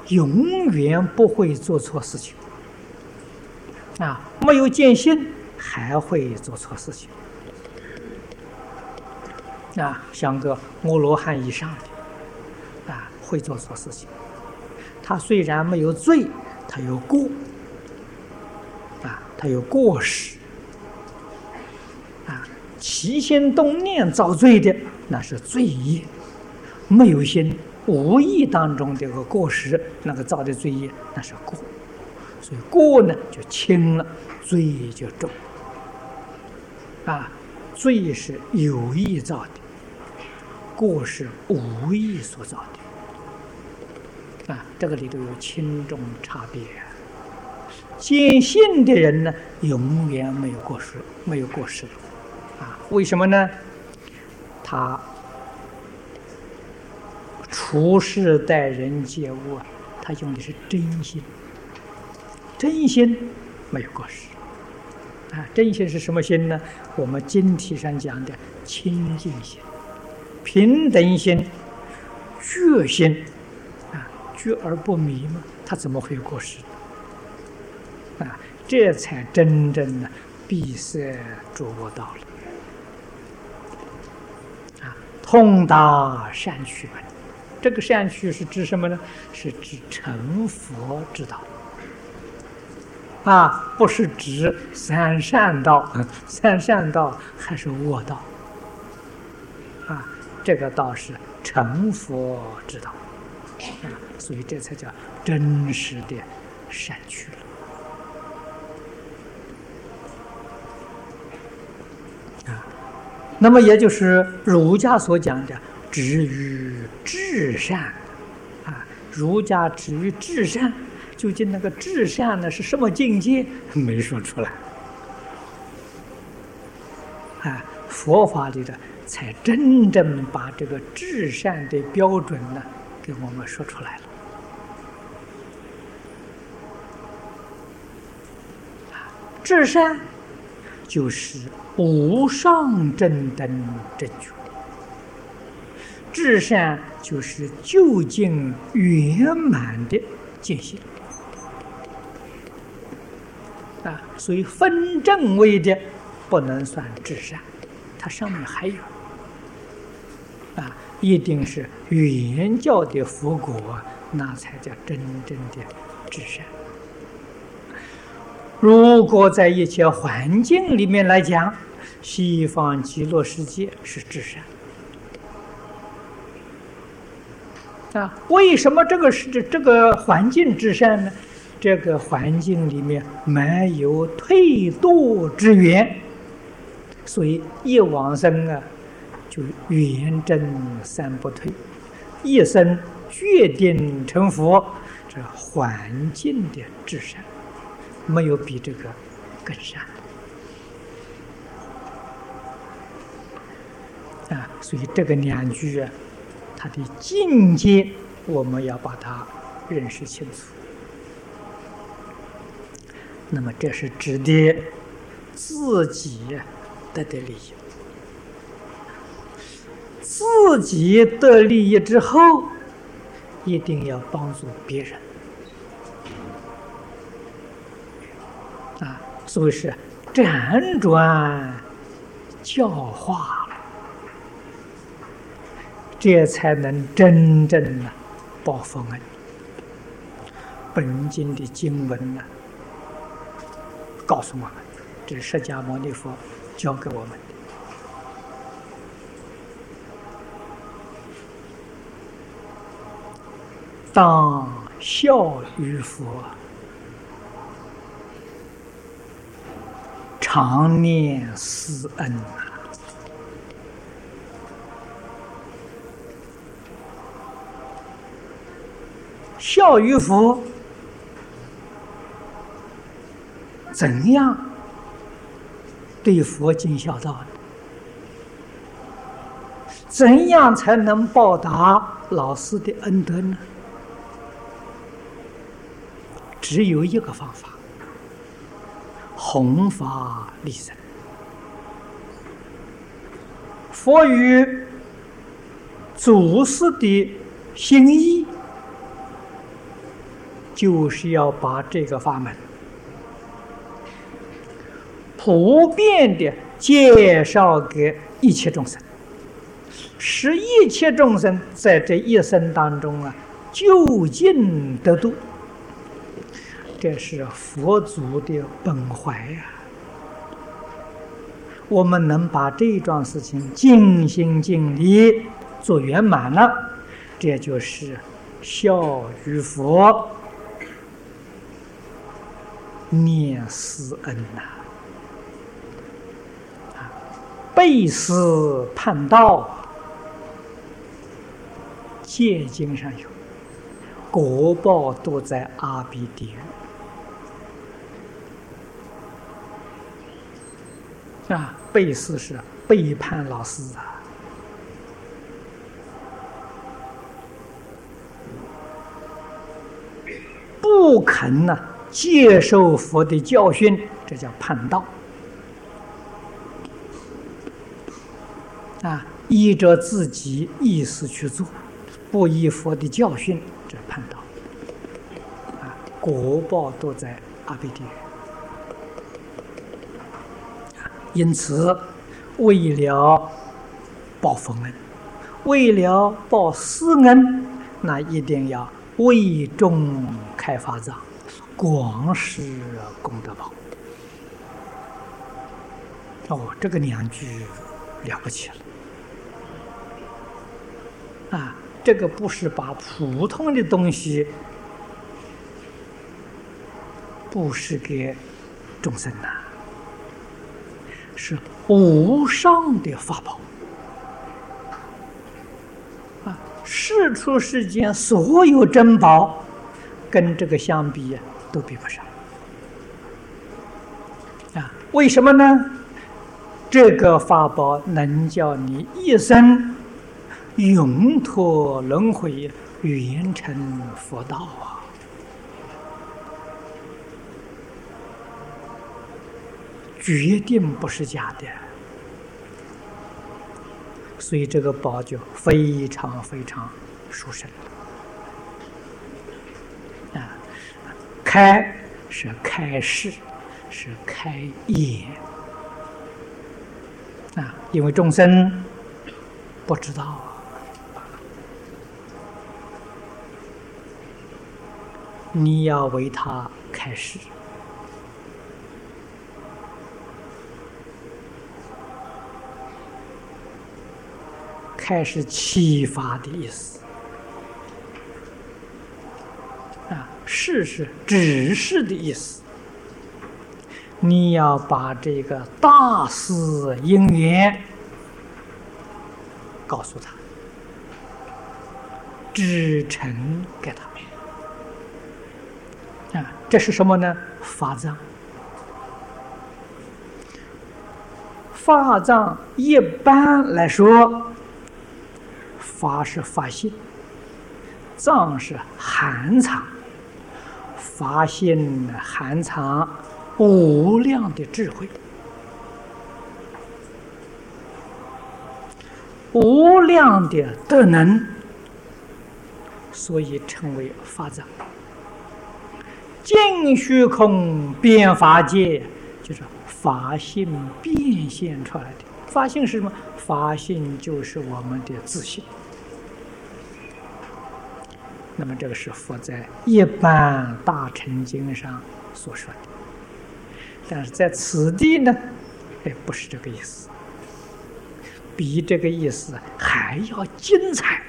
永远不会做错事情没有见性还会做错事情像个阿罗汉以上的会做错事情。他虽然没有罪，他有过他有过失起心动念造罪的那是罪业，没有心无意当中的个过失，那个造的罪业那是过，所以过呢就轻了，罪就重罪是有意造的，过是无意所造的这个里头有轻重差别见性的人呢永远没有过失，没有过失为什么呢？他处事待人接物他用的是真心，真心没有过失真心是什么心呢？我们经题上讲的清净心、平等心、觉心觉而不迷嘛，他怎么会有过失这才真正的闭塞诸恶道了通达善趣门。这个善趣是指什么呢？是指成佛之道不是指三善道三善道还是恶道这个道是成佛之道所以这才叫真实的善趣了那么也就是儒家所讲的止于至善儒家止于至善，究竟那个至善呢是什么境界？没说出来佛法里的才真正把这个至善的标准呢给我们说出来了至善就是无上正等正觉，至善就是究竟圆满的见性所以分正位的不能算至善，它上面还有一定是原教的佛果，那才叫真正的至善。如果在一切环境里面来讲，西方极乐世界是至善为什么这个环境至善呢？这个环境里面没有退堕之源，所以一往生就圆正三不退，一生决定成佛，这环境的至善没有比这个更善所以这个两句它的境界我们要把它认识清楚。那么这是指的自己得利益，自己得利益之后一定要帮助别人所以是辗转教化了，这才能真正的报佛恩。本经的经文呢告诉我们，这是释迦牟尼佛教给我们的。当孝于佛，常念师恩孝于佛，怎样对佛尽孝道呢？怎样才能报答老师的恩德呢？只有一个方法，弘法利生。佛与祖师的心意就是要把这个法门普遍的介绍给一切众生，使一切众生在这一生当中究竟得度。这是佛祖的本怀呀。我们能把这一桩事情尽心尽力做圆满了，这就是孝于佛，念师恩呐。背师叛道，戒经上有，果报都在阿鼻地狱。背师是背叛老师啊！不肯接受佛的教训，这叫叛道。依着自己意思去做，不依佛的教训，这叛道。果报都在阿鼻地狱。因此，为了报佛恩，为了报师恩，那一定要为众开法藏，广施功德宝。这个2句了不起了！这个不是把普通的东西布施给众生是无上的法宝世出世间所有珍宝，跟这个相比都比不上为什么呢？这个法宝能叫你一生永脱轮回，圆成佛道决定不是假的。所以这个宝就非常非常殊胜开是开示，是开眼因为众生不知道你要为他开示。开始启发的意思示是指示的意思。你要把这个大事因缘告诉他，指陈给他这是什么呢？法藏。法藏一般来说，法是法性，藏是含藏，法性含藏无量的智慧，无量的德能，所以称为法藏。尽虚空遍法界，就是法性变现出来的。法性是什么？法性就是我们的自性。那么这个是佛在一般大乘经上所说的，但是在此地呢，不是这个意思，比这个意思还要精彩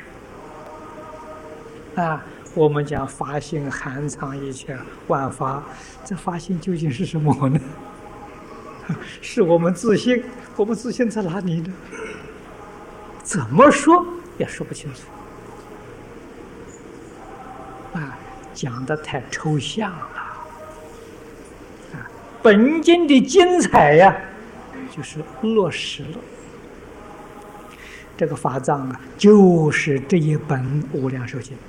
我们讲法性含藏一切万法，这法性究竟是什么呢？是我们自性，我们自性在哪里呢？怎么说也说不清楚讲得太抽象了本经的精彩就是落实了。这个法藏就是这一本无量寿经。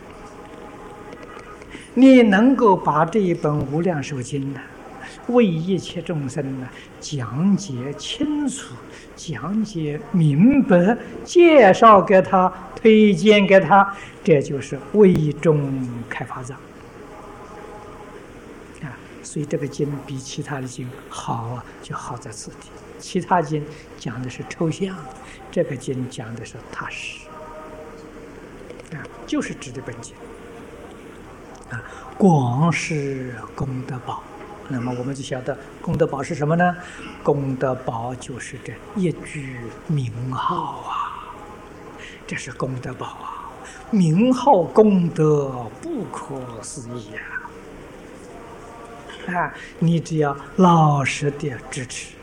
你能够把这一本无量寿经为一切众生讲解清楚，讲解明白，介绍给他，推荐给他，这就是为众开法藏所以这个经比其他的经好啊，就好在此地。其他经讲的是抽象，这个经讲的是踏实，就是指的本经。广施功德宝，那么我们就晓得功德宝是什么呢？功德宝就是这一句名号啊，这是功德宝啊，名号功德不可思议啊！你只要老实的支持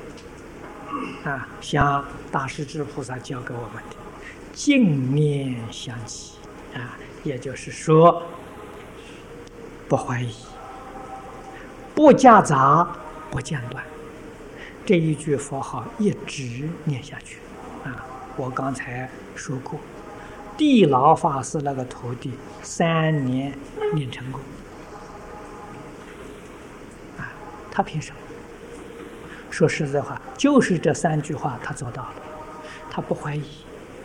像大势至菩萨教给我们的净念相继也就是说不怀疑，不夹杂，不间断，这一句佛号一直念下去我刚才说过，地老法师那个徒弟3年念成功他凭什么？说实在话，就是这3句话他做到了，他不怀疑，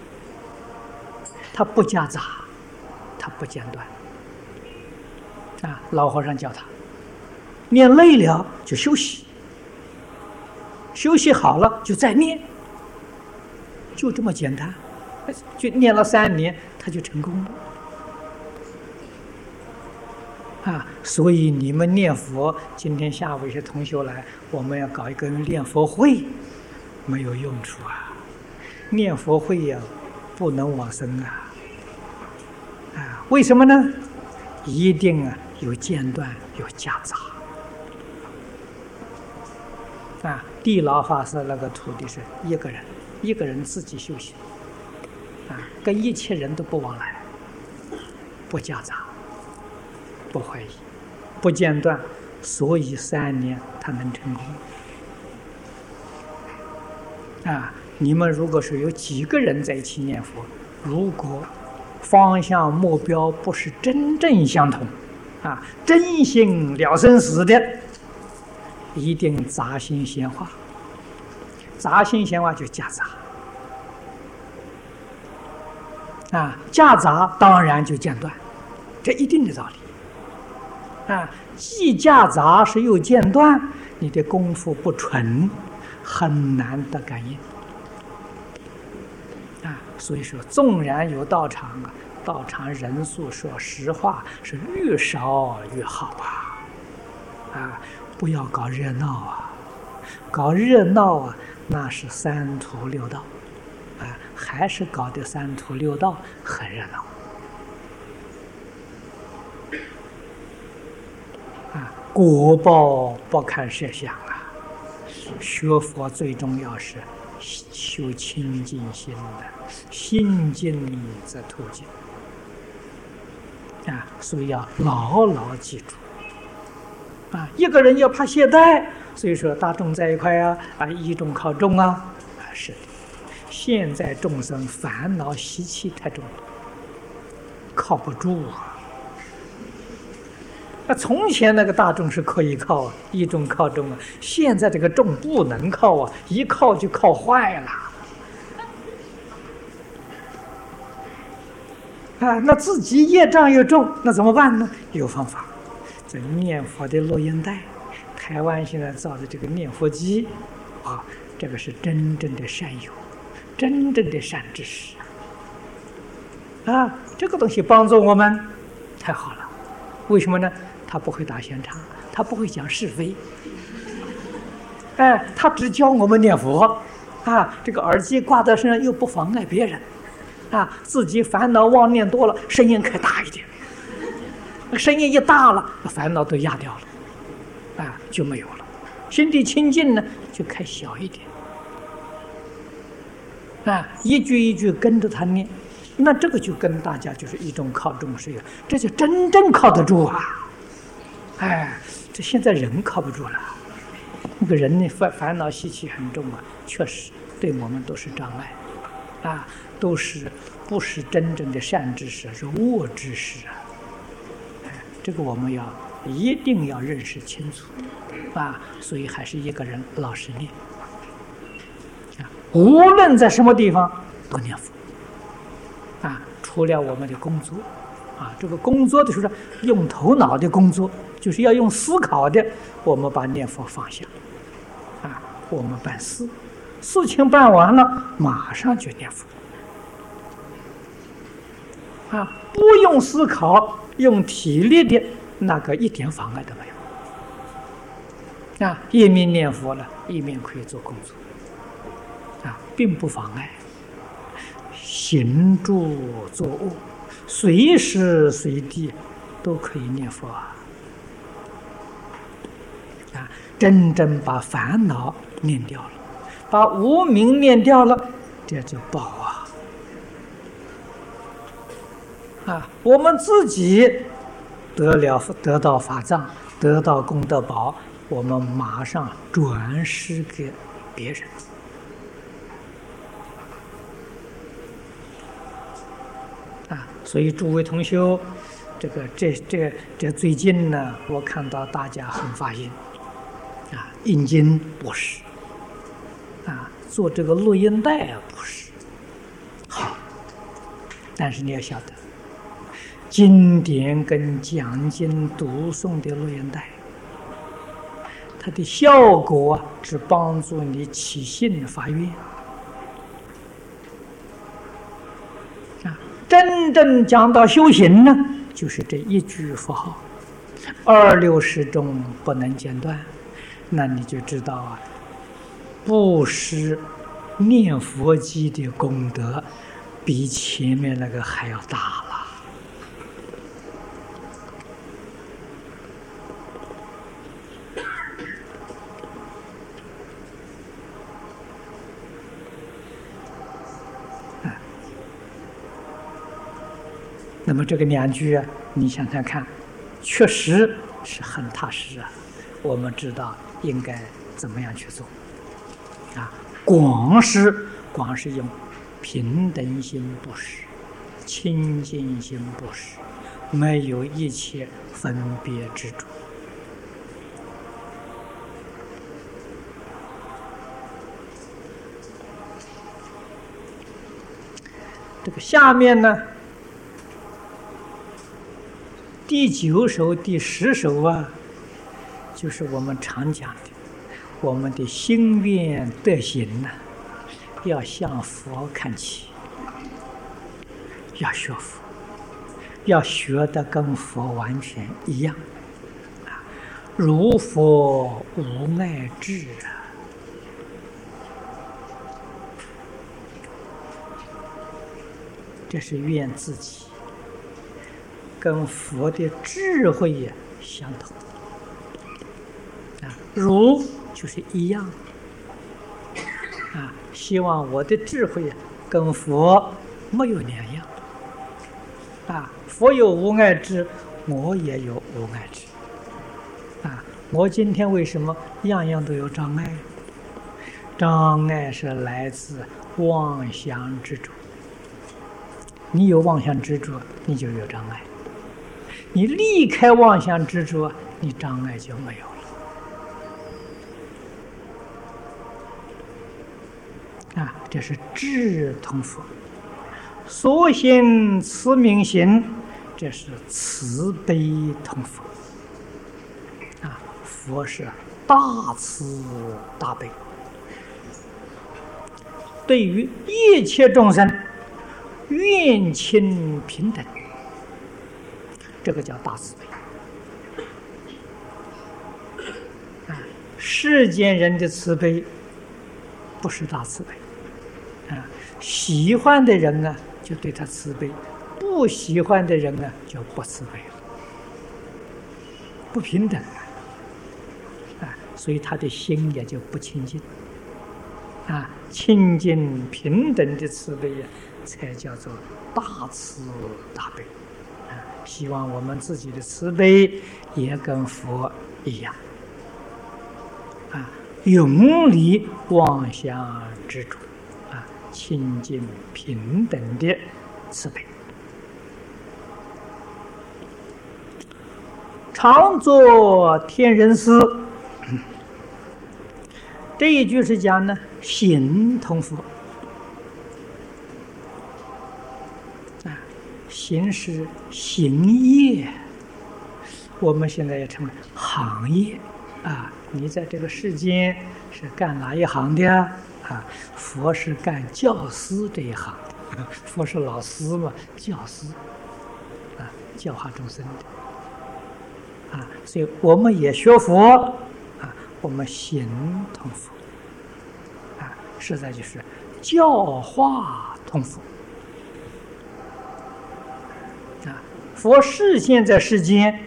他不夹杂，他不间断老和尚教他念累了就休息，休息好了就再念，就这么简单，就念了3年他就成功了所以你们念佛，今天下午一些同学来，我们要搞一个念佛会，没有用处念佛会呀不能往生为什么呢？一定有间断，有夹杂地老法师那个徒弟是一个人自己修行跟一切人都不往来，不夹杂，不怀疑，不间断，所以3年他能成功你们如果是有几个人在一起念佛，如果方向目标不是真正相同真心了生死的，一定杂心闲话，杂心闲话就夹杂夹杂当然就间断，这一定的道理既夹杂是又间断，你的功夫不纯，很难得感应所以说纵然有道场道场人数说实话是越少越好不要搞热闹搞热闹那是3途6道还是搞的3途6道很热闹果报不看设想学佛最重要是修清净心心净则途径所以要牢牢记住一个人要怕懈怠，所以说大众在一块依众靠众是的，现在众生烦恼习气太重了，靠不住从前那个大众是可以靠依众靠众现在这个众不能靠一靠就靠坏了那自己业障又重，那怎么办呢？有方法，这念佛的录音带，台湾现在造的这个念佛机这个是真正的善友，真正的善知识这个东西帮助我们太好了。为什么呢？他不会打闲场，他不会讲是非他只教我们念佛这个耳机挂在身上又不妨碍别人自己烦恼妄念多了，声音开大一点，声音一大了，烦恼都压掉了就没有了。心地清净呢，就开小一点一句一句跟着他念，那这个就跟大家就是依众靠众是一个，这就真正靠得住这现在人靠不住了，那个人呢烦恼习气很重确实对我们都是障碍都是不是真正的善知识，是恶知识这个我们一定要认识清楚所以还是一个人老实念无论在什么地方都念佛除了我们的工作这个工作的时候，用头脑的工作，就是要用思考的，我们把念佛放下，我们办事，事情办完了，马上就念佛，不用思考，用体力的那个一点妨碍都没有，一面念佛了，一面可以做工作，并不妨碍。行住坐卧，随时随地都可以念佛真正把烦恼念掉了，把无明念掉了，这就报我们自己得到法藏，得到功德宝，我们马上转施给别人。所以诸位同修，这最近呢，我看到大家很发心，印经不是，做这个录音带不是，好，但是你要晓得，经典跟讲经读诵的录音带，它的效果只帮助你起信发愿。真正讲到修行呢，就是这一句佛号，26中不能间断，那你就知道布施念佛机的功德比前面那个还要大了。那么这个2句你想想看，确实是很踏实我们知道应该怎么样去做光是用平等心布施，清净心布施，没有一切分别执着。这个下面呢，第9首、第10首就是我们常讲的，我们的心愿德行要向佛看齐，要学佛，要学得跟佛完全一样如佛无碍智这是愿自己跟佛的智慧也相同如就是一样希望我的智慧跟佛没有两样佛有无碍智，我也有无碍智我今天为什么样样都有障碍？障碍是来自妄想执着。你有妄想执着，你就有障碍。你离开妄想执着，你障碍就没有了。这是智同佛，所行慈悯行，这是慈悲同佛。佛是大慈大悲，对于一切众生愿亲平等，这个叫大慈悲。世间人的慈悲不是大慈悲喜欢的人就对他慈悲，不喜欢的人就不慈悲了，不平等所以他的心也就不清净清净平等的慈悲才叫做大慈大悲希望我们自己的慈悲也跟佛一样永离妄想执着清净平等的慈悲。常作天人师，这一句是讲呢，行同佛行是行业，我们现在也称为行业啊。你在这个世间是干哪一行的呀？啊，佛是干教师这一行的，佛是老师嘛，教师啊，教化众生的啊。所以我们也学佛啊，我们行同佛啊，实在就是教化同佛啊。佛是现在世间。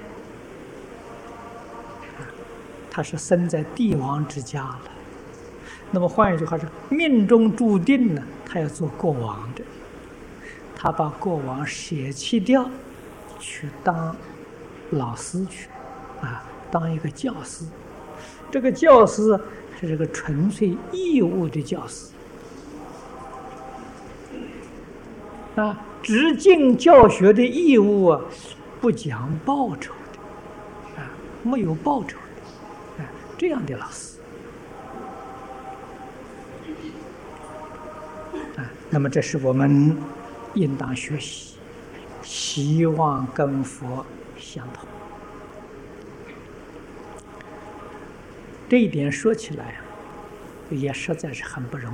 他是生在帝王之家了，那么换一句话说，命中注定呢，他要做国王的。他把国王舍弃掉，去当老师去，啊，当一个教师。这个教师是这个纯粹义务的教师，啊，直径教学的义务啊，不讲报酬的，啊，没有报酬。这样的老师啊，那么这是我们应当学习，希望跟佛相同。这一点说起来也实在是很不容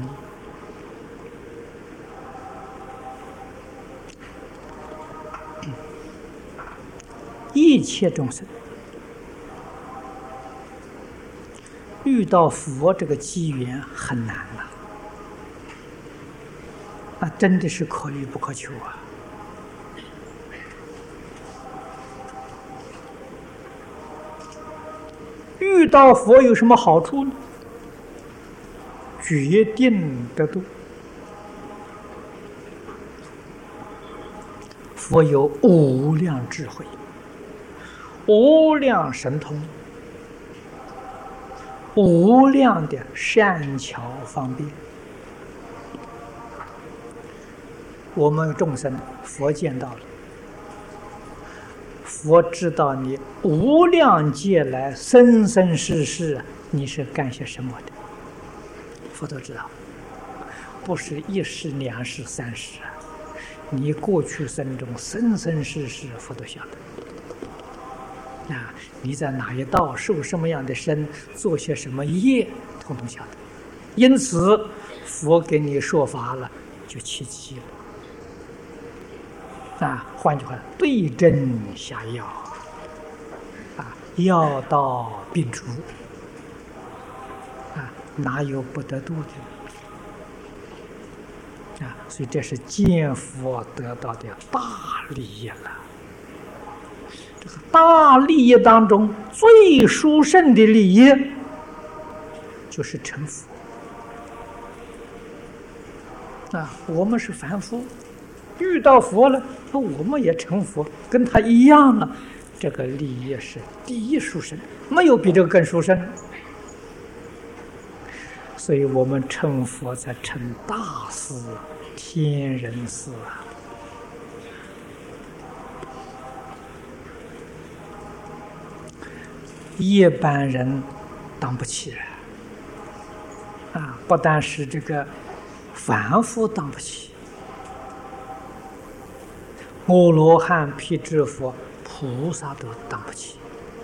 易。一切众生遇到佛这个机缘很难了，那真的是可遇不可求啊！遇到佛有什么好处呢？决定得度。佛有无量智慧，无量神通，无量的善巧方便。我们众生，佛见到了，佛知道你无量劫来生生世世你是干些什么的，佛都知道，不是一世两世三世啊，你过去生中生生世世佛都晓得。啊，你在哪一道受什么样的身，做些什么业，统统晓得。因此，佛给你说法了，就契机了。啊，换句话，对症下药，啊，药到病除。啊，哪有不得度的？啊，所以这是见佛得到的大利益了。大利益当中最殊胜的利益就是成佛啊！我们是凡夫，遇到佛了，我们也成佛，跟他一样了。这个利益是第一殊胜，没有比这个更殊胜。所以我们成佛才成大事，天人事啊！一般人当不起啊！不但是这个凡夫当不起，阿罗汉、辟支佛、菩萨都当不起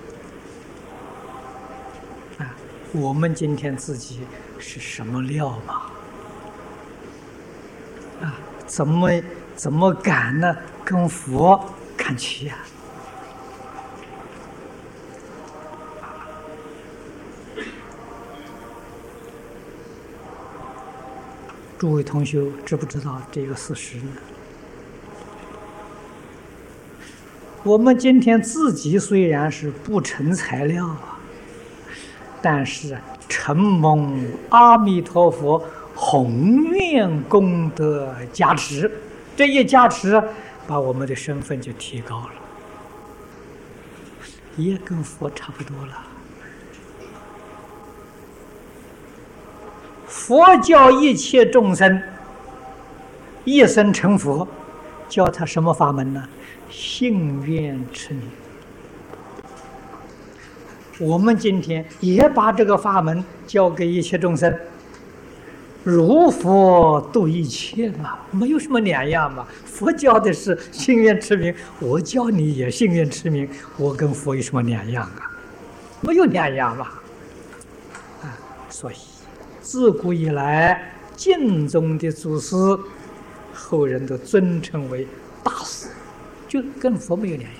啊！我们今天自己是什么料嘛？啊，怎么敢呢？跟佛看齐呀？诸位同学知不知道这个事实呢？我们今天自己虽然是不成材料啊，但是承蒙阿弥陀佛宏愿功德加持，这一加持把我们的身份就提高了，也跟佛差不多了。佛教一切众生一生成佛，教他什么法门呢？信愿持名。我们今天也把这个法门教给一切众生， 如佛度一切嘛，没有什么两样嘛。佛教的是信愿持名，我教你也信愿持名，我跟佛有什么两样啊？没有两样嘛。啊，所以自古以来，净宗的祖师，后人都尊称为大师，就跟佛没有两样。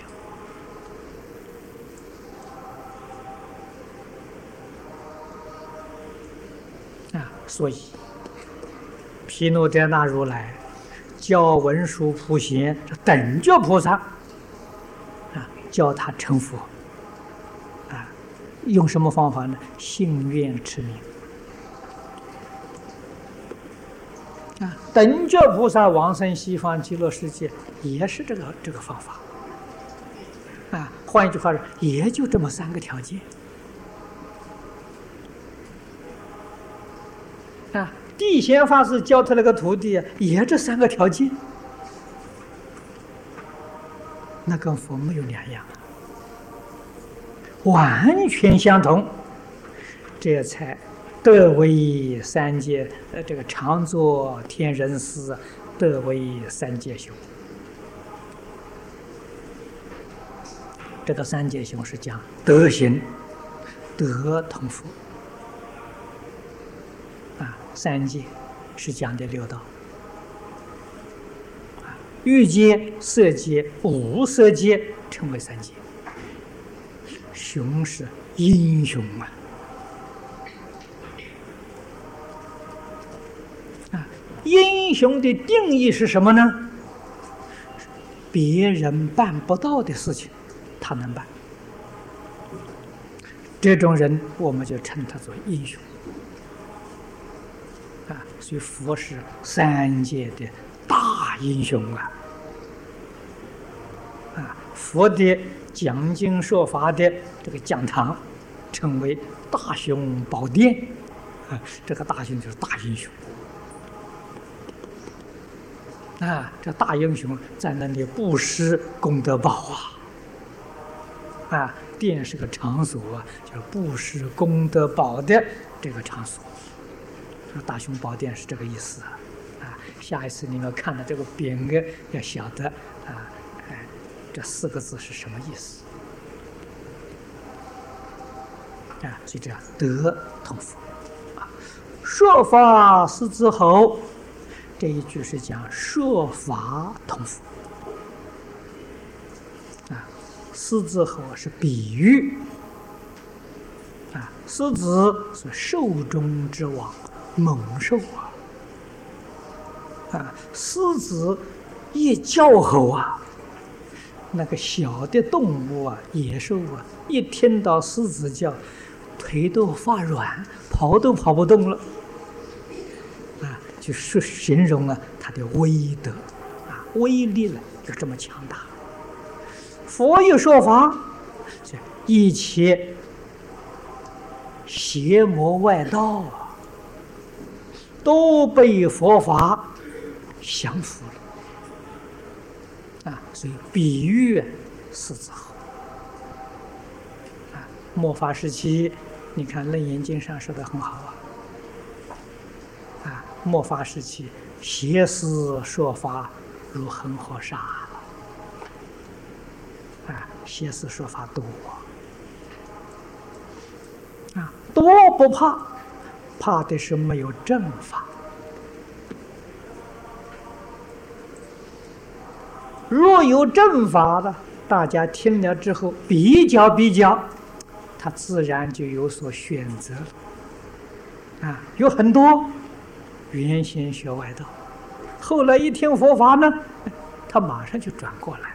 所以，毗卢遮那如来教文殊普贤这等觉菩萨教他成佛用什么方法呢？信愿持名等觉菩萨往生西方极乐世界也是这个方法换一句话说，也就这么3个条件。地贤法师教他那个徒弟也这3个条件，那跟佛没有两样，完全相同，这才得为三界这个常作天人师，得为三界修。这个三界修是讲德行，德同佛。三界是讲的6道，欲界、色界、无色界称为三界。雄是英雄英雄的定义是什么呢？别人办不到的事情，他能办。这种人，我们就称他做英雄。所以佛是三界的大英雄佛的讲经说法的这个讲堂称为大雄宝殿这个大雄就是大英雄这大英雄在那里布施功德宝殿是个场所就是布施功德宝的这个场所。大雄宝殿是这个意思下一次你们看到这个匾额，要晓得这4个字是什么意思所以这样德同佛说法是之后，这一句是讲说法同佛狮子吼是比喻狮子是兽中之王，猛兽狮子一叫吼那个小的动物野兽一听到狮子叫，腿都发软，跑都跑不动了就是形容它的威德威力了，就这么强大。佛一说法，一切邪魔外道都被佛法降服了所以比喻狮子吼末法时期，你看《楞严经》上说的很好末法时期邪师说法如恒河沙邪师说法多多不怕，怕的是没有正法。若有正法的，大家听了之后比较比较，他自然就有所选择有很多原先学外道，后来一听佛法呢，他马上就转过来了。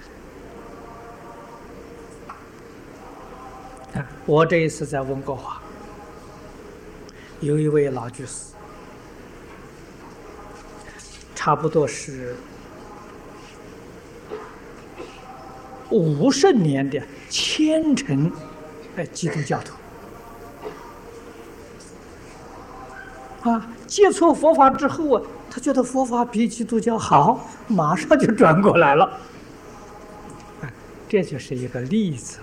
我这一次在温哥华，有一位老居士，差不多是50年的虔诚基督教徒接触佛法之后他觉得佛法比基督教好，马上就转过来了这就是一个例子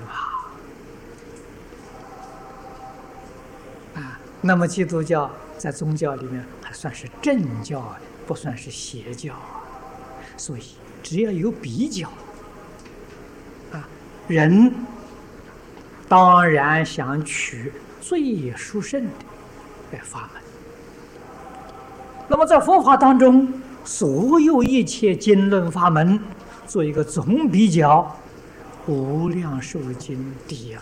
那么基督教在宗教里面还算是正教，不算是邪教。所以只要有比较，人当然想取最殊胜的法门。那么在佛法当中，所有一切经论法门做一个总比较，无量寿经第一了。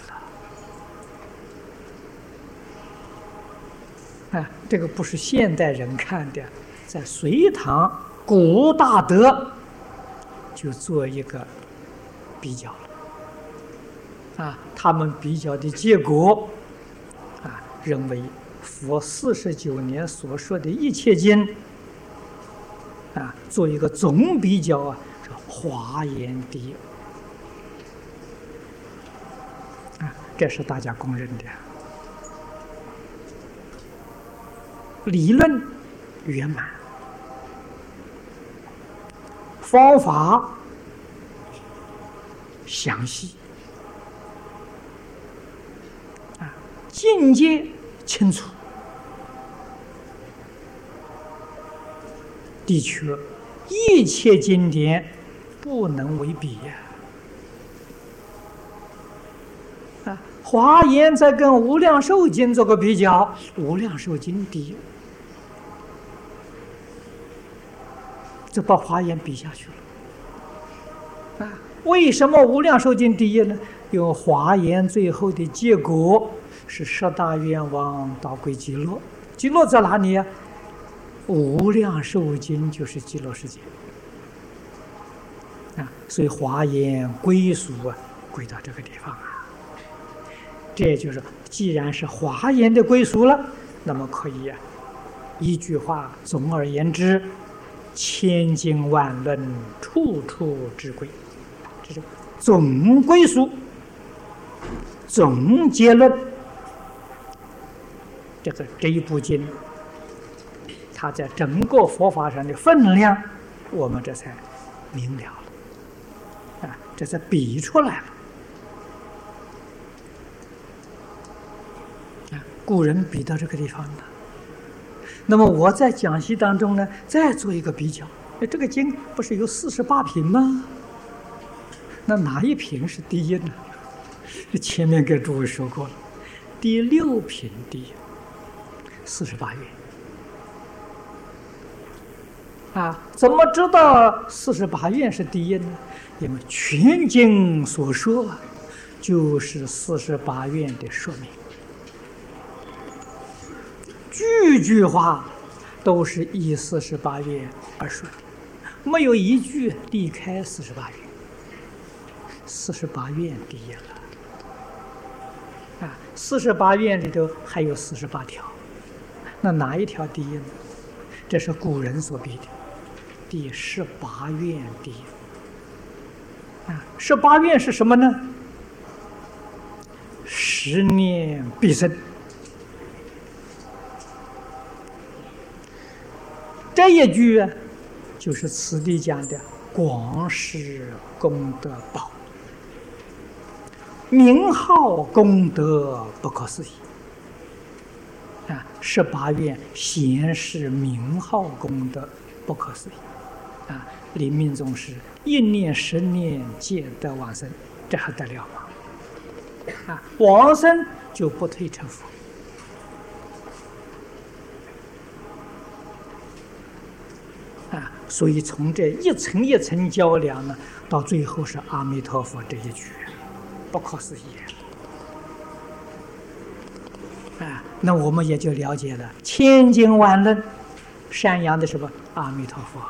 这个不是现代人看的，在隋唐古大德就做一个比较了。他们比较的结果，认为佛49年所说的一切经，做一个总比较是华严第一。这是大家公认的。理论圆满，方法详细，境界清楚，的确，一切经典不能为比呀。华严在跟无量寿经做个比较，无量寿经第一，这把华严比下去了。为什么无量寿经第一呢？因为华严最后的结果是十大愿望导归极乐，极乐在哪里呀？无量寿经就是极乐世界。所以华严归属归到这个地方。这就是既然是华严的归属了，那么可以一句话总而言之，千经万论，处处之归，这是总归属、总结论。这一部经，它在整个佛法上的分量，我们这才明了了，这才比出来了。古人比到这个地方了。那么我在讲习当中呢，再做一个比较。这个经不是有48品吗？那哪一品是第一呢？前面给诸位说过了，第6品第一，48愿。怎么知道48愿是第一呢？因为全经所说就是48愿的说明。句句话都是依48愿而说的，没有一句离开48愿。48愿第一了。48愿里头还有48条，那哪一条第一呢？这是古人所比的，第18愿第一。18愿是什么呢？10念必生。这一句就是此地讲的广施功德宝，名号功德不可思议。18愿显示名号功德不可思议。临命终时1念10念皆得往生，这还得了吗？往生就不退成佛。所以从这一层一层较量呢，到最后是阿弥陀佛这一句，不可思议。那我们也就了解了千经万论宣扬的什么阿弥陀佛。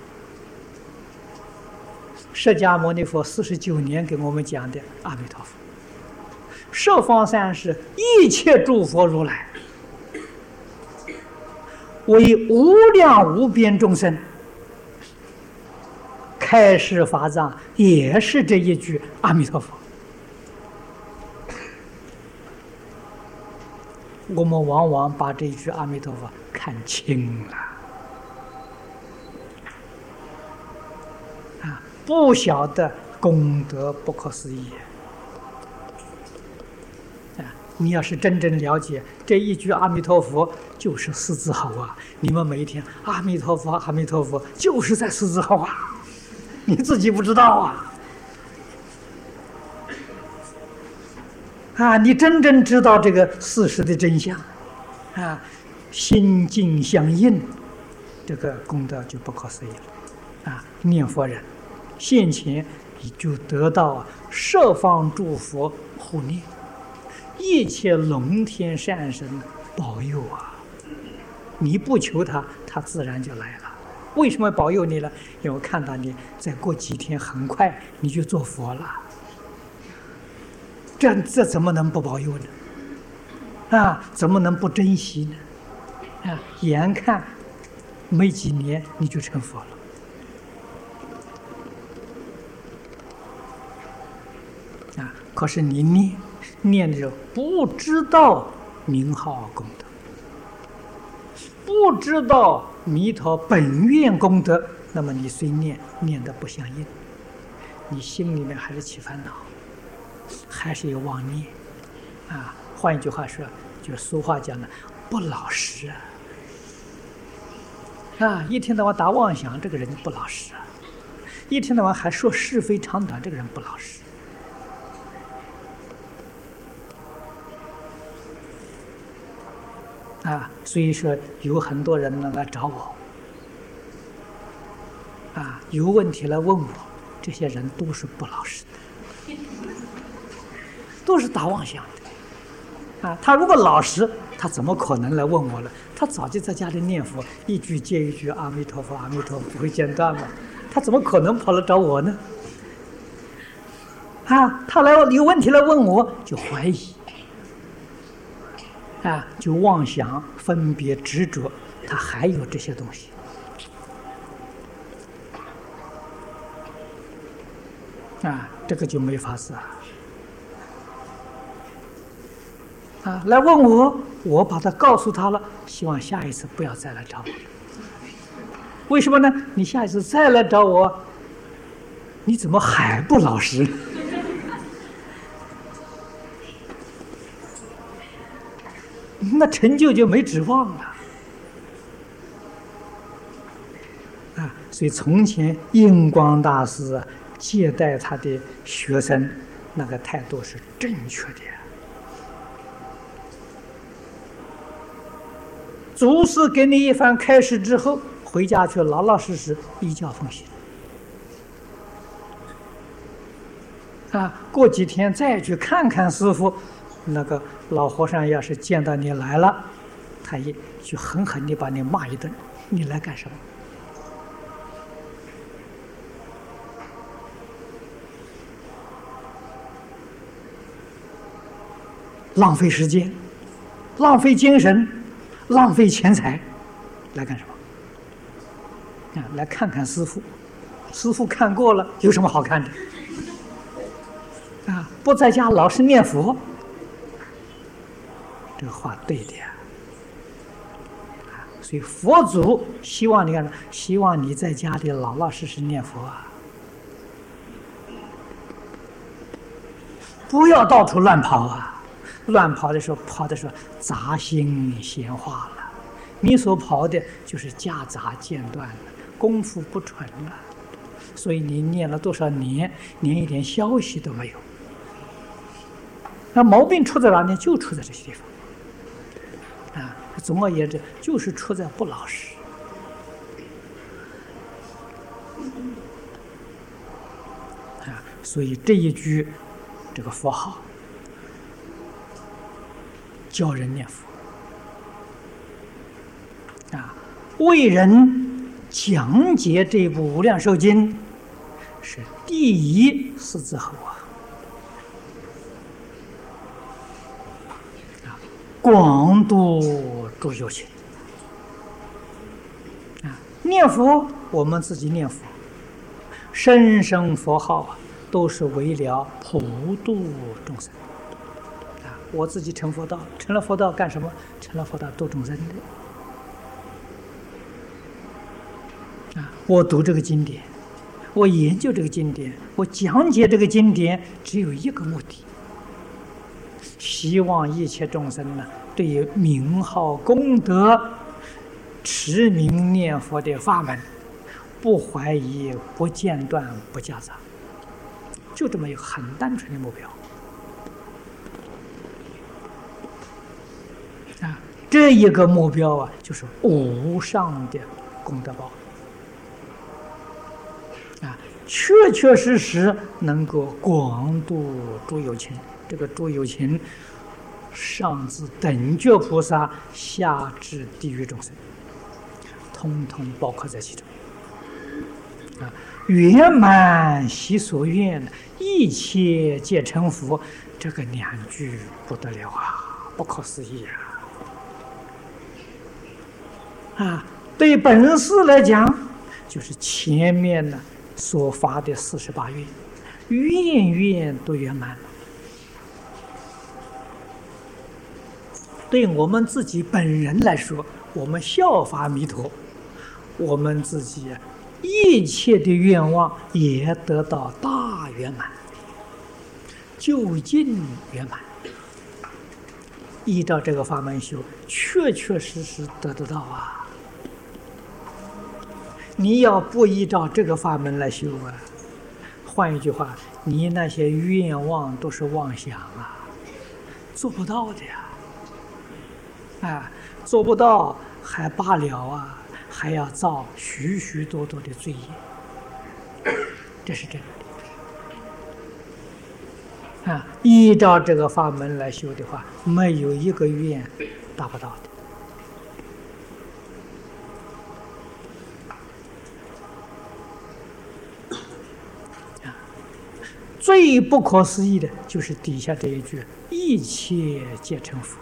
释迦牟尼佛49年给我们讲的阿弥陀佛，十方三世一切诸佛如来，为无量无边众生开示法藏，也是这一句阿弥陀佛。我们往往把这一句阿弥陀佛看轻了，不晓得功德不可思议。 你要是真正了解这一句阿弥陀佛就是四字号啊，你们每一天阿弥陀佛阿弥陀佛就是在四字号啊，你自己不知道啊。你真正知道这个事实的真相啊，心境相应，这个功德就不可思议了啊！念佛人现前就得到十方诸佛护念，一切龙天善神保佑啊！你不求他，他自然就来了。为什么保佑你呢？因为看到你再过几天，很快你就做佛了。这怎么能不保佑呢？怎么能不珍惜呢？眼看没几年你就成佛了。可是你念的时候不知道名号功德，不知道弥陀本愿功德，那么你虽念得不相应，你心里面还是起烦恼，还是有妄念换一句话说，就俗话讲的不老实一天到晚打妄想，这个人不老实一天到晚还说是非长短，这个人不老实所以说有很多人呢来找我有问题来问我，这些人都是不老实的，都是打妄想的他如果老实，他怎么可能来问我呢？他早就在家里念佛，一句接一句阿弥陀佛阿弥陀佛，不会间断嘛，他怎么可能跑来找我呢？他来有问题来问我，就怀疑就妄想分别执着，他还有这些东西这个就没法子来问我，我把他告诉他了，希望下一次不要再来找我。为什么呢？你下一次再来找我，你怎么还不老实？那成就没指望了所以从前印光大师接待他的学生，那个态度是正确的祖师给你一番开示之后，回家去老老实实依教奉行过几天再去看看师父，那个老和尚要是见到你来了，他也就狠狠地把你骂一顿，你来干什么？浪费时间，浪费精神，浪费钱财，来干什么？来看看师父，师父看过了，有什么好看的？不在家老是念佛，这个话对的所以佛祖希望你干什么？希望你在家里老老实实念佛不要到处乱跑乱跑的时候杂心闲话了，你所跑的就是夹杂间断了，功夫不纯了，所以你念了多少年，连一点消息都没有。那毛病出在哪里？就出在这些地方总而言之，就是出在不老实所以这一句这个佛号教人念佛为人讲解这部《无量寿经》是第一四字后广度诸有情念佛我们自己念佛，声声佛号都是为了普度众生我自己成佛道，成了佛道干什么？成了佛道度众生的我读这个经典，我研究这个经典，我讲解这个经典，只有一个目的， 希望一切众生呢，对于名号功德、持名念佛的法门，不怀疑、不间断、不夹杂，就这么一个很单纯的目标。这一个目标啊，就是无上的功德报确确实实能够广度诸有情。这个诸有情，上至等觉菩萨，下至地狱众生，通通包括在其中。圆满其所愿，一切皆成佛。这个两句不得了不可思议对本师来讲，就是前面呢所发的48愿，愿愿都圆满了。对我们自己本人来说，我们效法弥陀，我们自己一切的愿望也得到大圆满，究竟圆满。依照这个法门修，确确实实得得到你要不依照这个法门来修换一句话，你那些愿望都是妄想做不到的做不到还罢了还要造许许多多的罪业，这是真的依照这个法门来修的话，没有一个愿达不到的。最不可思议的就是底下这一句“一切皆成佛”。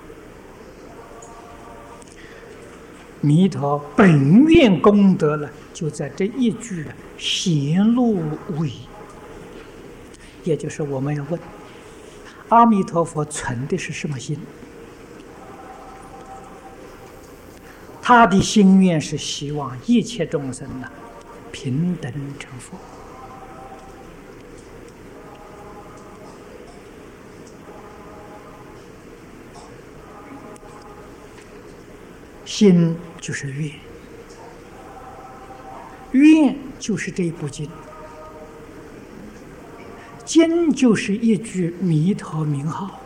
弥陀本愿功德呢，就在这一句显露无疑。也就是我们要问：阿弥陀佛存的是什么心？他的心愿是希望一切众生平等成佛。心就是愿，愿就是这部经，经就是一句弥陀名号。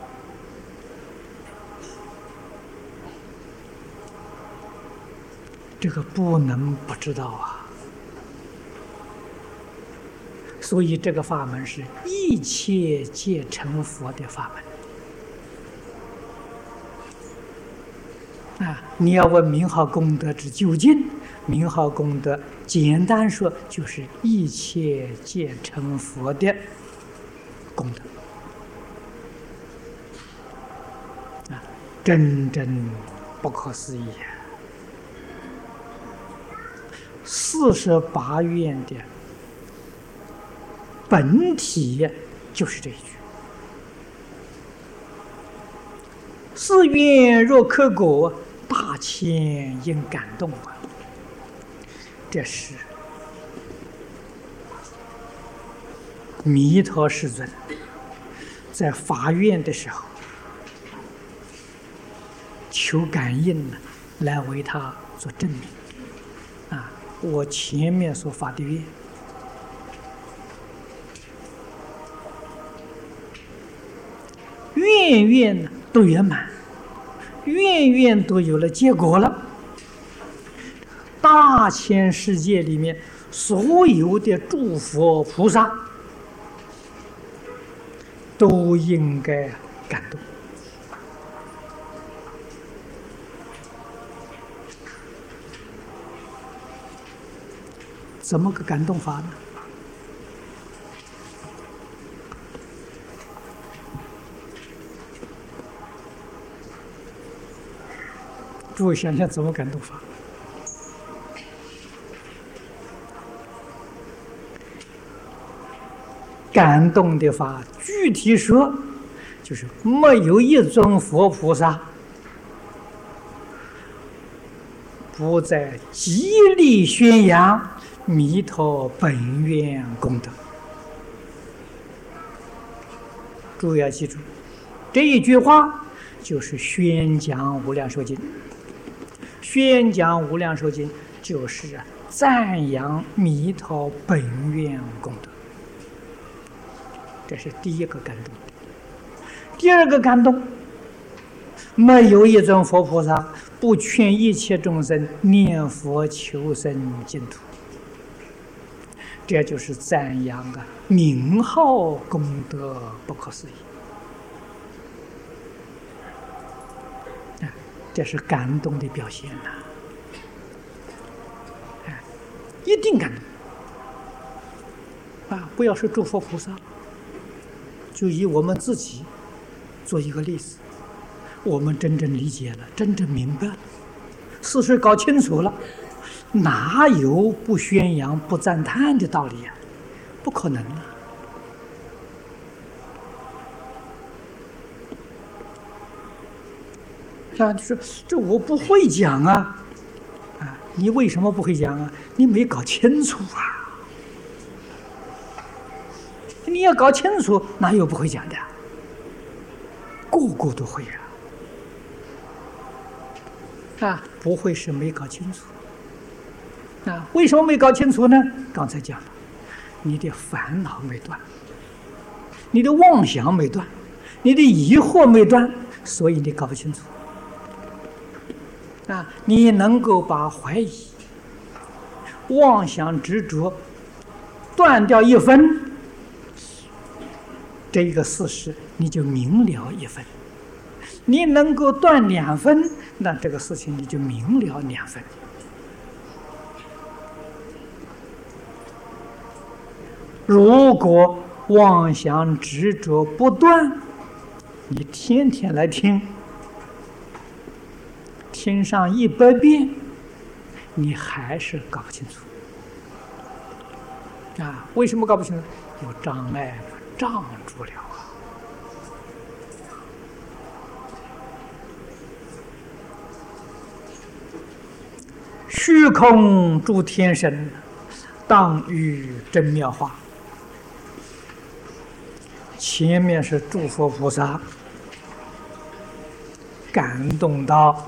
这个不能不知道所以这个法门是一切皆成佛的法门。你要问名号功德之究竟，名号功德简单说就是一切皆成佛的功德真正不可思议48愿的本体就是这一句：是愿若可果，大千应感动这是弥陀世尊在发愿的时候求感应来为他做证明我前面所发的愿，愿愿都圆满，愿愿都有了结果了。大千世界里面所有的诸佛菩萨都应该感动。怎么个感动法呢？诸位想想怎么感动法？感动的法，具体说，就是没有一尊佛菩萨不在极力宣扬弥陀本愿功德。诸位要记住， 这一句话就是宣讲《无量寿经》。宣讲《无量寿经》就是赞扬弥陀本愿功德，这是第一个感动。第二个感动，没有一尊佛菩萨不劝一切众生念佛求生净土，这就是赞扬啊名号功德不可思议。这是感动的表现呐！一定感动啊！不要说诸佛菩萨，就以我们自己做一个例子，我们真正理解了，真正明白了，事实搞清楚了，哪有不宣扬、不赞叹的道理呀？不可能啊！就是这我不会讲啊，你为什么不会讲啊？你没搞清楚啊！你要搞清楚，哪有不会讲的？个个都会不会是没搞清楚。为什么没搞清楚呢？刚才讲了，你的烦恼没断，你的妄想没断，你的疑惑没断，所以你搞不清楚。你能够把怀疑、妄想、执着断掉一分，这个事实你就明了一分；你能够断2分，那这个事情你就明了2分。如果妄想执着不断，你天天来听上100遍，你还是搞不清楚为什么搞不清楚？有障碍了，障住了虚空诸天神，当遇真妙法。前面是诸佛菩萨感动到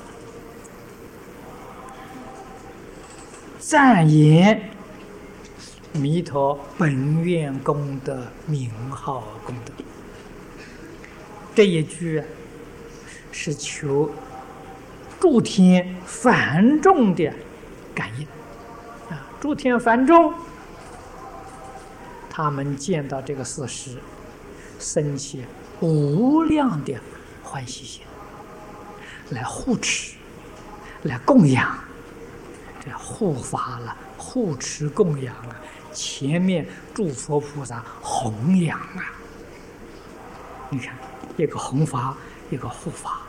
赞言弥陀本愿功德名号功德，这一句是求诸天梵众的感应诸天梵众他们见到这个事实，生起无量的欢喜心，来护持，来供养。这护法了，护持供养了，前面诸佛菩萨弘扬你看，一个弘法，一个护法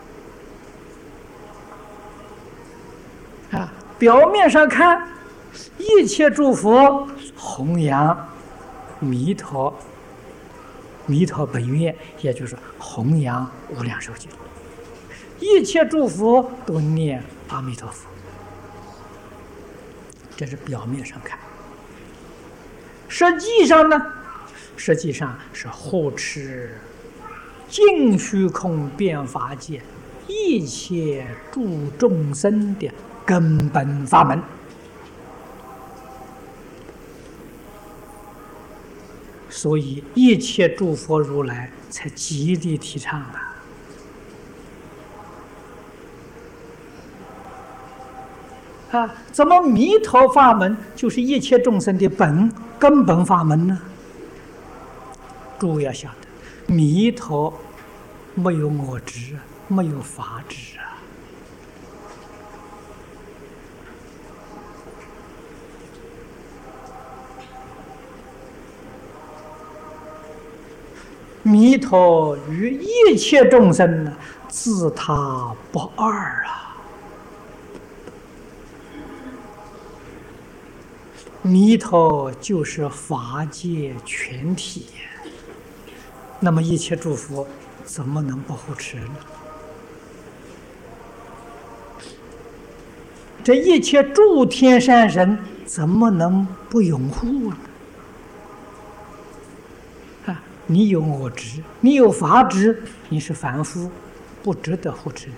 表面上看，一切诸佛弘扬弥陀本愿，也就是弘扬无量寿经，一切诸佛都念阿弥陀佛。这是表面上看，实际上呢，实际上是护持尽虚空遍法界一切诸众生的根本法门。所以一切诸佛如来才极力提倡怎么弥陀法门就是一切众生的根本法门呢？诸位要晓得，弥陀没有我执，没有法执弥陀与一切众生呢，自他不二弥陀就是法界全体，那么一切诸佛怎么能不护持呢？这一切诸天善神怎么能不拥护呢？ 你有我执，你有法执，你是凡夫，不值得护持你。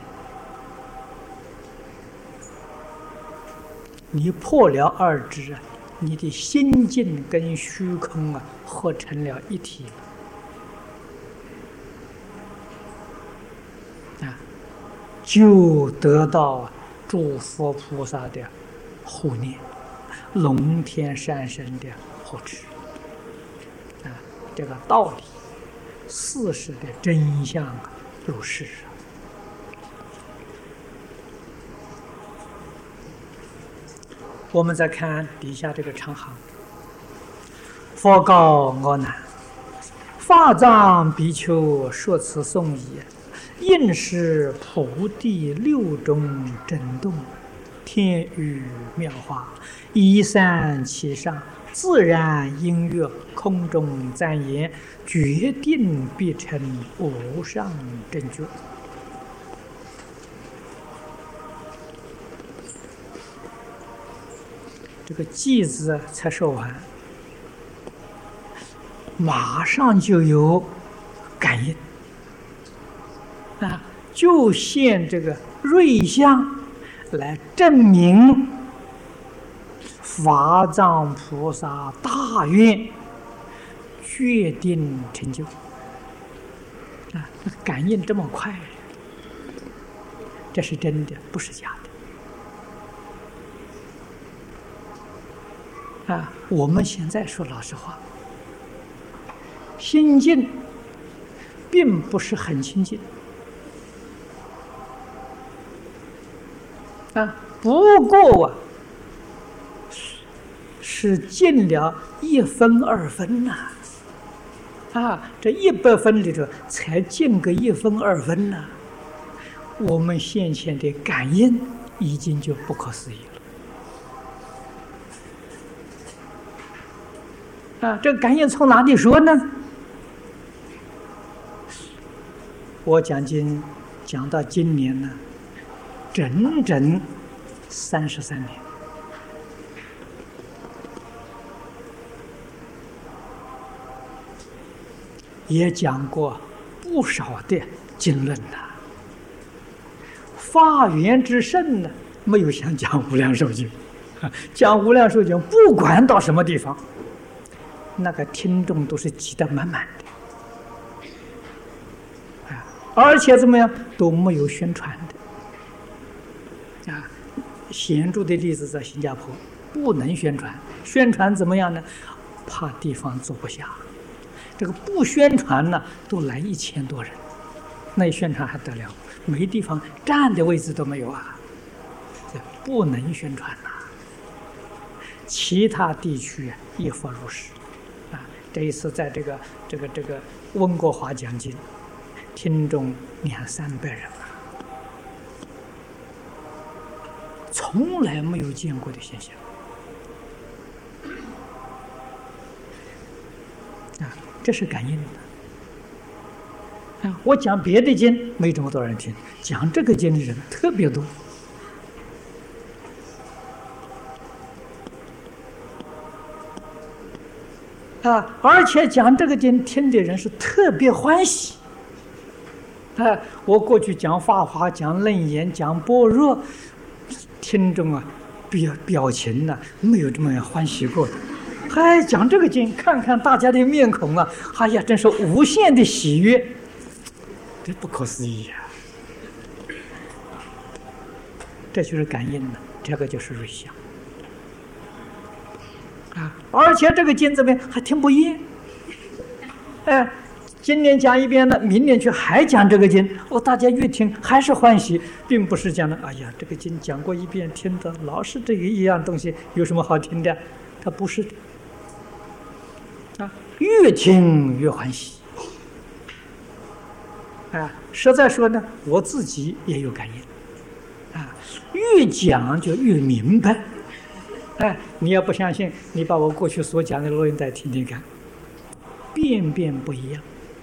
你破了二执，你的心境跟虚空合成了一体就得到诸佛菩萨的护念，龙天善神的护持这个道理，事实的真相如是。我们再看底下这个长行：佛告阿难，法藏比丘说此颂已，应是菩提六种震动，天雨妙法，依三其上，自然音乐，空中赞言，决定必成无上正觉。这个偈字才说完，马上就有感应就现这个瑞相来证明法藏菩萨大愿决定成就感应这么快，这是真的，不是假的我们现在说老实话，心境并不是很清净不过是进了1分2分这100分里头才进个1分2分我们现前的感应已经就不可思议了这个感应从哪里说呢？我讲经讲到今年呢，整整33年，也讲过不少的经论发愿之圣呢，没有像讲无量寿经，讲无量寿经不管到什么地方，那个听众都是挤得满满的而且怎么样都没有宣传的显著的例子在新加坡，不能宣传，宣传怎么样呢？怕地方坐不下，这个不宣传呢，都来1000多人，那宣传还得了？没地方站的位置都没有不能宣传其他地区亦复如是这一次在这个温哥华讲经，听众200-300人从来没有见过的现象这是感应的我讲别的经没这么多人听，讲这个经的人特别多而且讲这个经听的人是特别欢喜我过去讲法华、讲楞严、讲般若，听众表情没有这么欢喜过的。还讲这个经，看看大家的面孔哎呀，真是无限的喜悦，这不可思议这就是感应了，这个就是瑞相而且这个经怎么样还听不厌今年讲一遍了，明年去还讲这个经大家越听还是欢喜，并不是讲的哎呀这个经讲过一遍，听的老是这个一样东西，有什么好听的？它不是的越听越欢喜实在说呢，我自己也有感应越讲就越明白你要不相信，你把我过去所讲的录音带听听看，遍遍不一样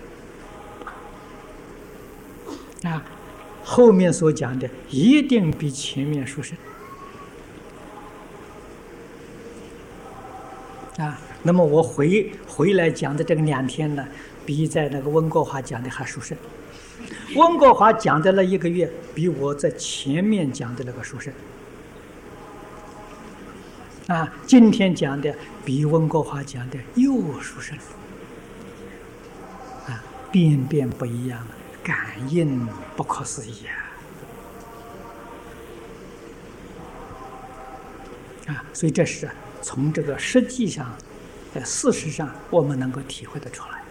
后面所讲的一定比前面殊胜那么我回来讲的这个2天呢， 比在那个温哥华讲的还殊胜。温哥华讲的那1个月，比我在前面讲的那个殊胜。今天讲的比温哥华讲的又殊胜。遍遍不一样，感应不可思议所以这是从这个实际上、事实上，我们能够体会得出来。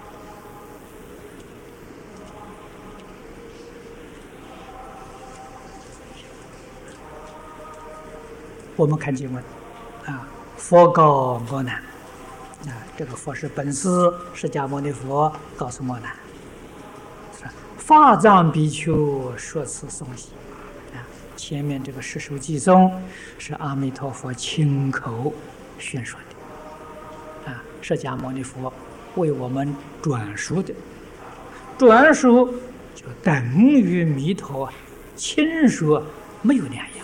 我们看经文佛告阿难这个佛是本师释迦牟尼佛告诉阿难，法藏比丘说此颂习前面这个十首偈颂是阿弥陀佛亲口宣说的释迦牟尼佛为我们转述的，转述就等于弥陀亲说，没有两样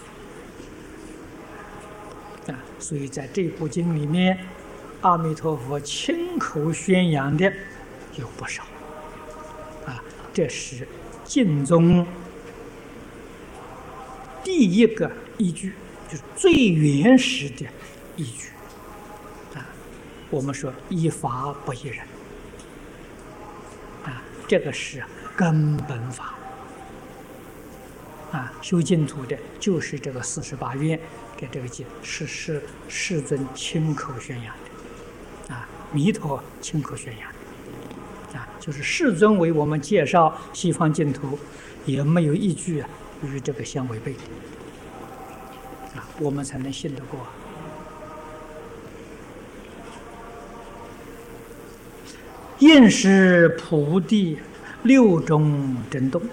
所以在这部经里面，阿弥陀佛亲口宣扬的有不少这是经中第一个依据，就是最原始的依据我们说依法不依人这个是根本法修净土的就是这个48愿给这个经是世尊亲口宣扬的弥陀亲口宣扬的就是世尊为我们介绍西方净土，也没有一句与这个相违背的我们才能信得过应是菩提6种真动。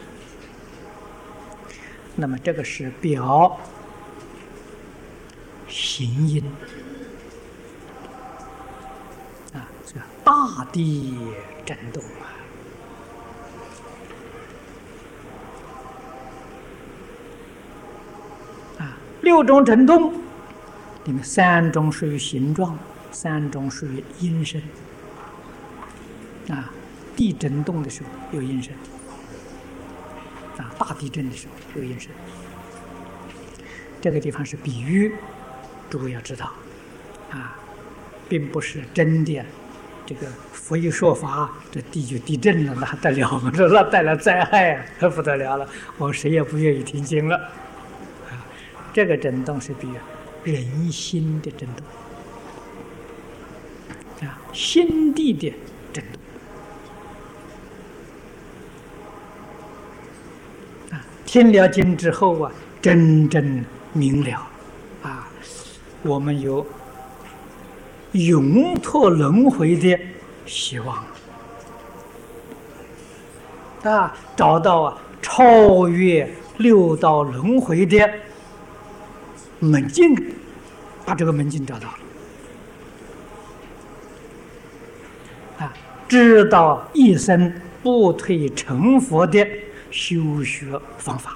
那么这个是表行因这大地震动6种震动里面3种属于形状，3种属于音声地震动的时候有音声大地震的时候有音声。这个地方是比喻，诸位要知道并不是真的这个佛一说法，这地就地震了，那还得了吗？这那带来灾害不得了了，我谁也不愿意听经了这个震动是比喻人心的震动心地的震动听了经之后真正明了我们有永脱轮回的希望找到超越6道轮回的门径，把这个门径找到了知道一生不退成佛的修学方法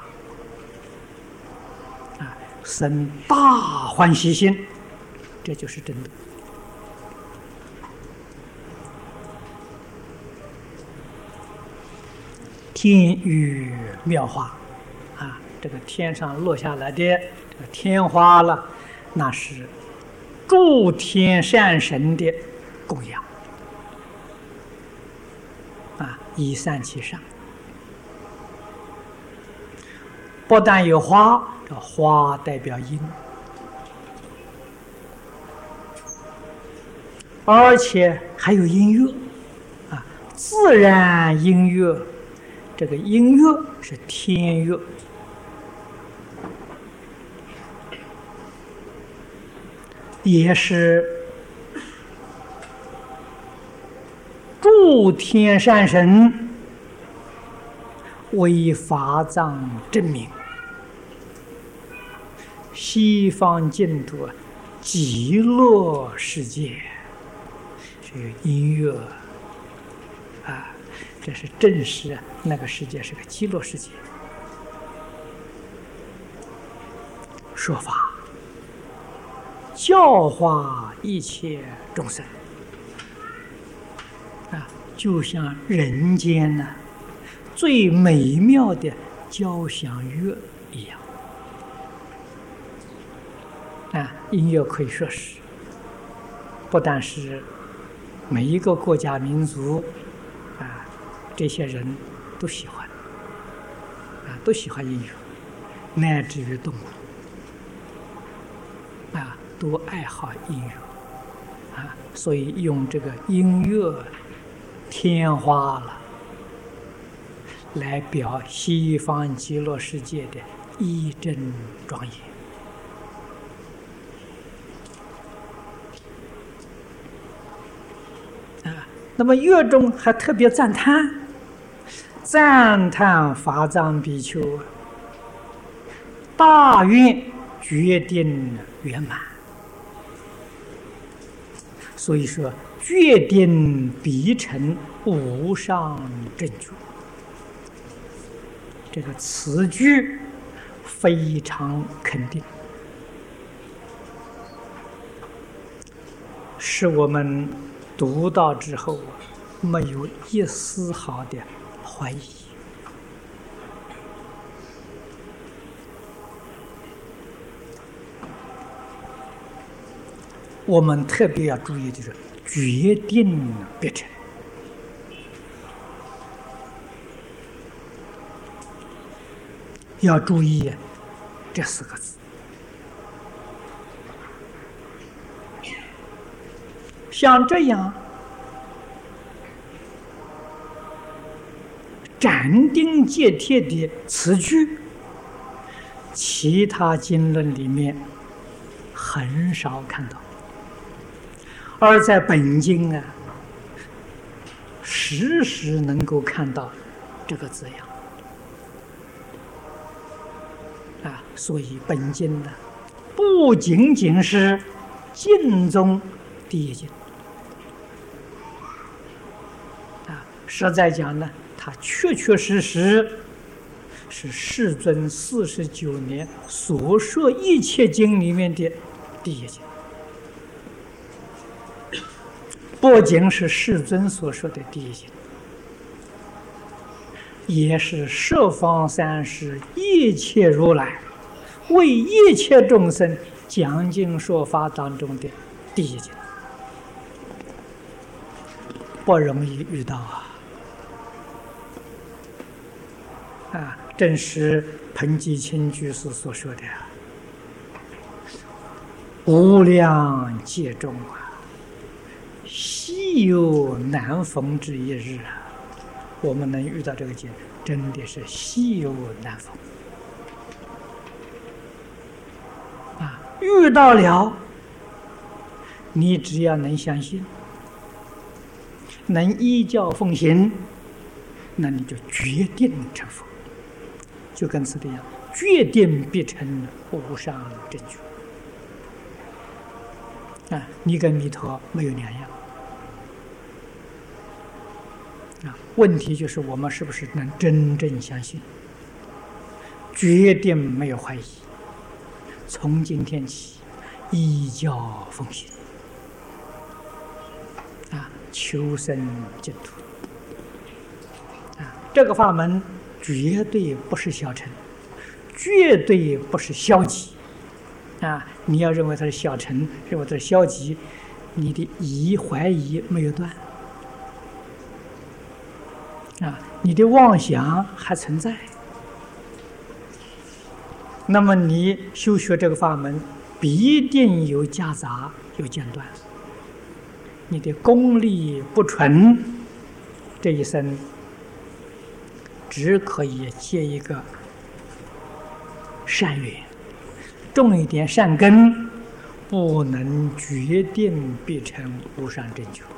生大欢喜心，这就是真的天雨妙花这个天上落下来的这个天花了，那是诸天善神的供养以善其上。不但有花，这花代表音，而且还有音乐自然音乐。这个音乐是天乐也是诸天善神为法藏证明西方净土极乐世界是音乐这是证实那个世界是个极乐世界，说法教化一切众生就像人间呢最美妙的交响乐一样。音乐可以说是不但是每一个国家民族这些人都喜欢都喜欢音乐，乃至于动物都爱好音乐所以用这个音乐天花了来表西方极乐世界的义正庄严。那么乐中还特别赞叹法藏比丘大愿决定圆满，所以说决定必成无上正觉。这个词句非常肯定，使我们读到之后没有一丝毫的怀疑。我们特别要注意，就是决定必成。要注意这4个字。像这样斩钉截铁的词句，其他经论里面很少看到，而在本经时时能够看到这个字样所以本经呢，不仅仅是经中第一经实在讲呢，它确确实实是世尊49年所说一切经里面的第一经，不仅是世尊所说的第一经，也是十方三世一切如来为一切众生讲经说法当中的第一经，不容易遇到正是彭基清居士所说的无量劫中稀有难逢之一日我们能遇到这个劫，真的是稀有难逢遇到了，你只要能相信，能依教奉行，那你就决定成佛，就跟此一样，决定必成无上正觉你跟弥陀没有两样问题就是我们是不是能真正相信，决定没有怀疑，从今天起依教奉行求生净土这个法门绝对不是小乘，绝对不是消极你要认为它是小乘，认为它是消极，你的怀疑没有断你的妄想还存在，那么你修学这个法门必定有夹杂，有间断，你的功力不纯，这一生只可以结一个善缘，种一点善根，不能决定必成无上正觉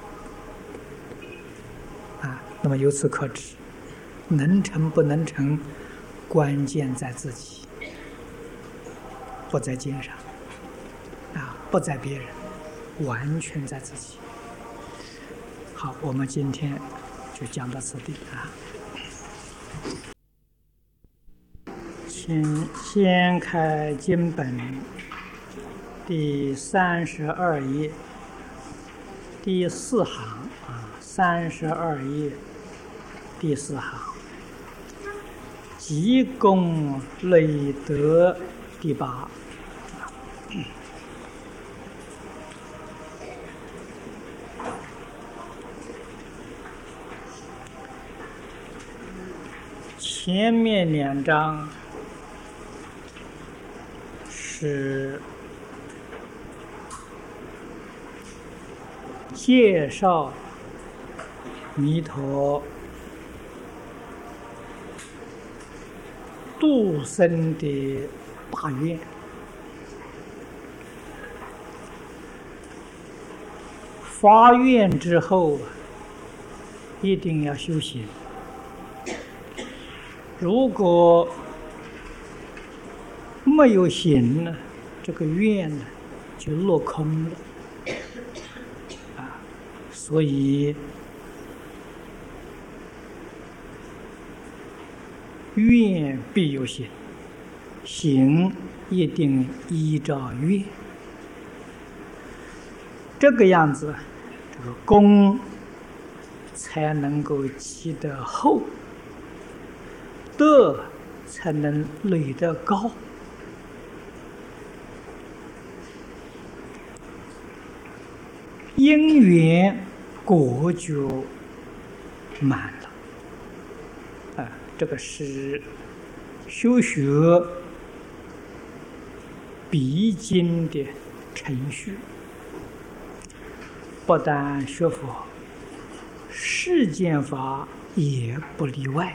那么由此可知，能成不能成，关键在自己，不在经上不在别人，完全在自己。好，我们今天就讲到此地请先开经本第32页第4行 32页第4行，积功累德第8。前面2章是介绍弥陀度生的大愿，发愿之后一定要修行。如果没有行呢，这个愿呢就落空了所以愿必有行，行一定依照愿，这个样子，这个功才能够积得厚，德才能累得高。因缘果就满了这个是修学必经的程序，不但学佛，世间法也不例外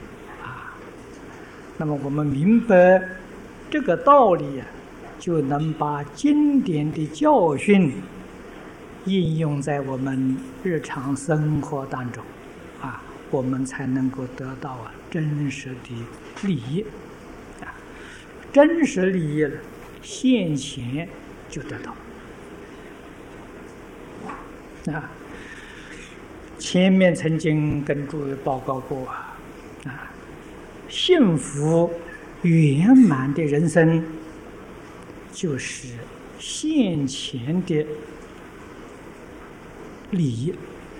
那么我们明白这个道理就能把经典的教训应用在我们日常生活当中我们才能够得到真实的利益真实利益现前就得到前面曾经跟诸位报告过幸福圆满的人生就是现前的利益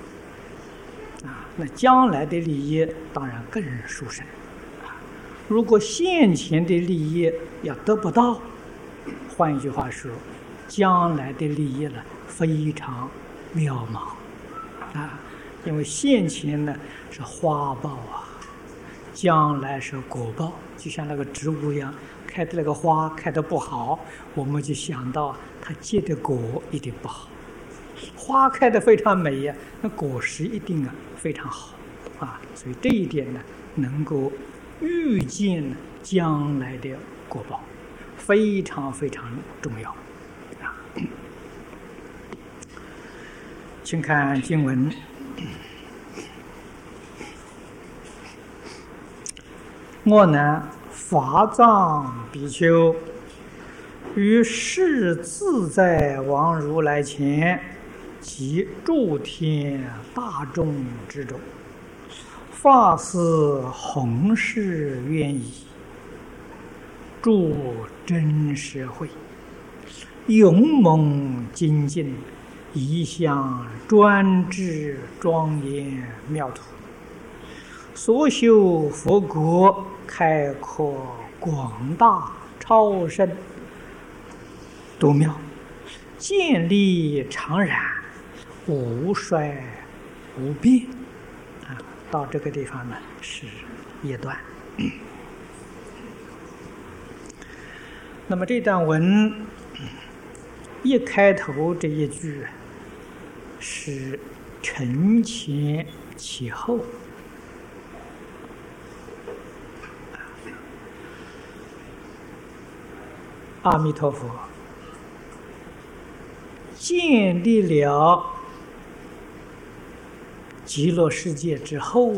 那将来的利益当然更殊胜如果现前的利益要得不到，换一句话说，将来的利益非常渺茫因为现前呢是花报将来是果报，就像那个植物一样，开的那个花开得不好，我们就想到它结的果一定不好。花开得非常美那果实一定非常好所以这一点呢，能够预见将来的果报，非常非常重要请看经文。我乃法藏比丘，于世自在王如来前及诸天大众之中，发誓弘誓愿意，诸真实慧，勇猛精进，一向专制庄严妙土，所修佛国开阔广大超深多妙，建立常然，无衰无变到这个地方呢是一段那么这段文一开头这一句是承前启后阿弥陀佛建立了极乐世界之后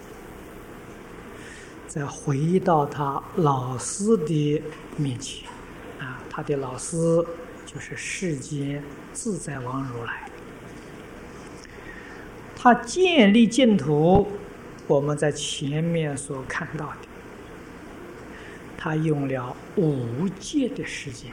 再回到他老师的面前他的老师就是世间自在王如来。他建立净土，我们在前面所看到的，他用了5劫的时间。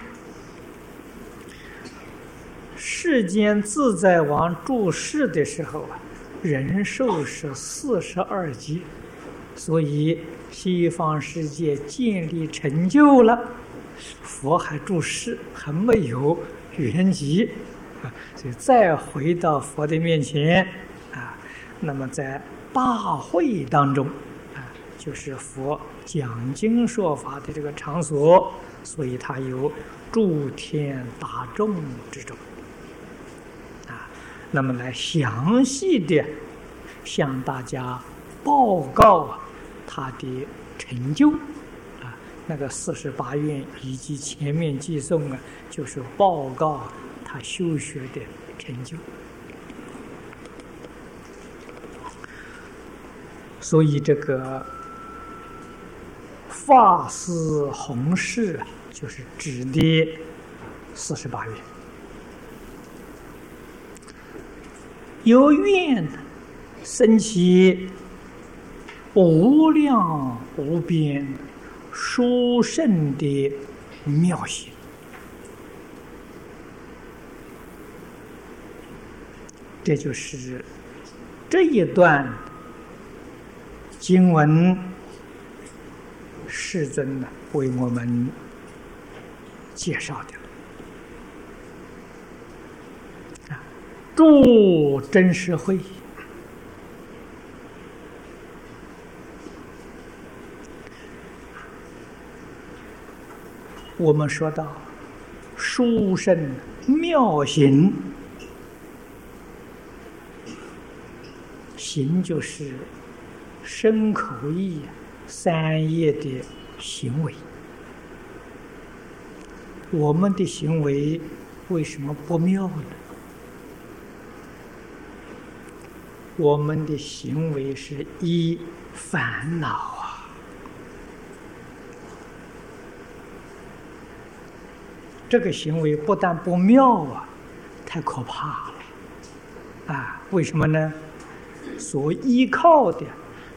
世间自在王住世的时候人寿是42劫，所以西方世界建立成就了，佛还住世，还没有圆寂啊，所以再回到佛的面前啊，那么在大会当中啊，就是佛讲经说法的这个场所，所以它有诸天大众之中啊，那么来详细的向大家报告他的成就啊，那个48愿以及前面寄送啊，就是报告他修学的成就。所以这个法师弘誓啊，就是指的48愿。由愿生起无量无边殊胜的妙行，这就是这一段经文世尊呢为我们介绍的啊，诸真实慧。我们说到殊胜妙行，行就是身口意三业的行为。我们的行为为什么不妙呢？我们的行为是依烦恼啊，这个行为不但不妙啊，太可怕了啊！为什么呢？所依靠的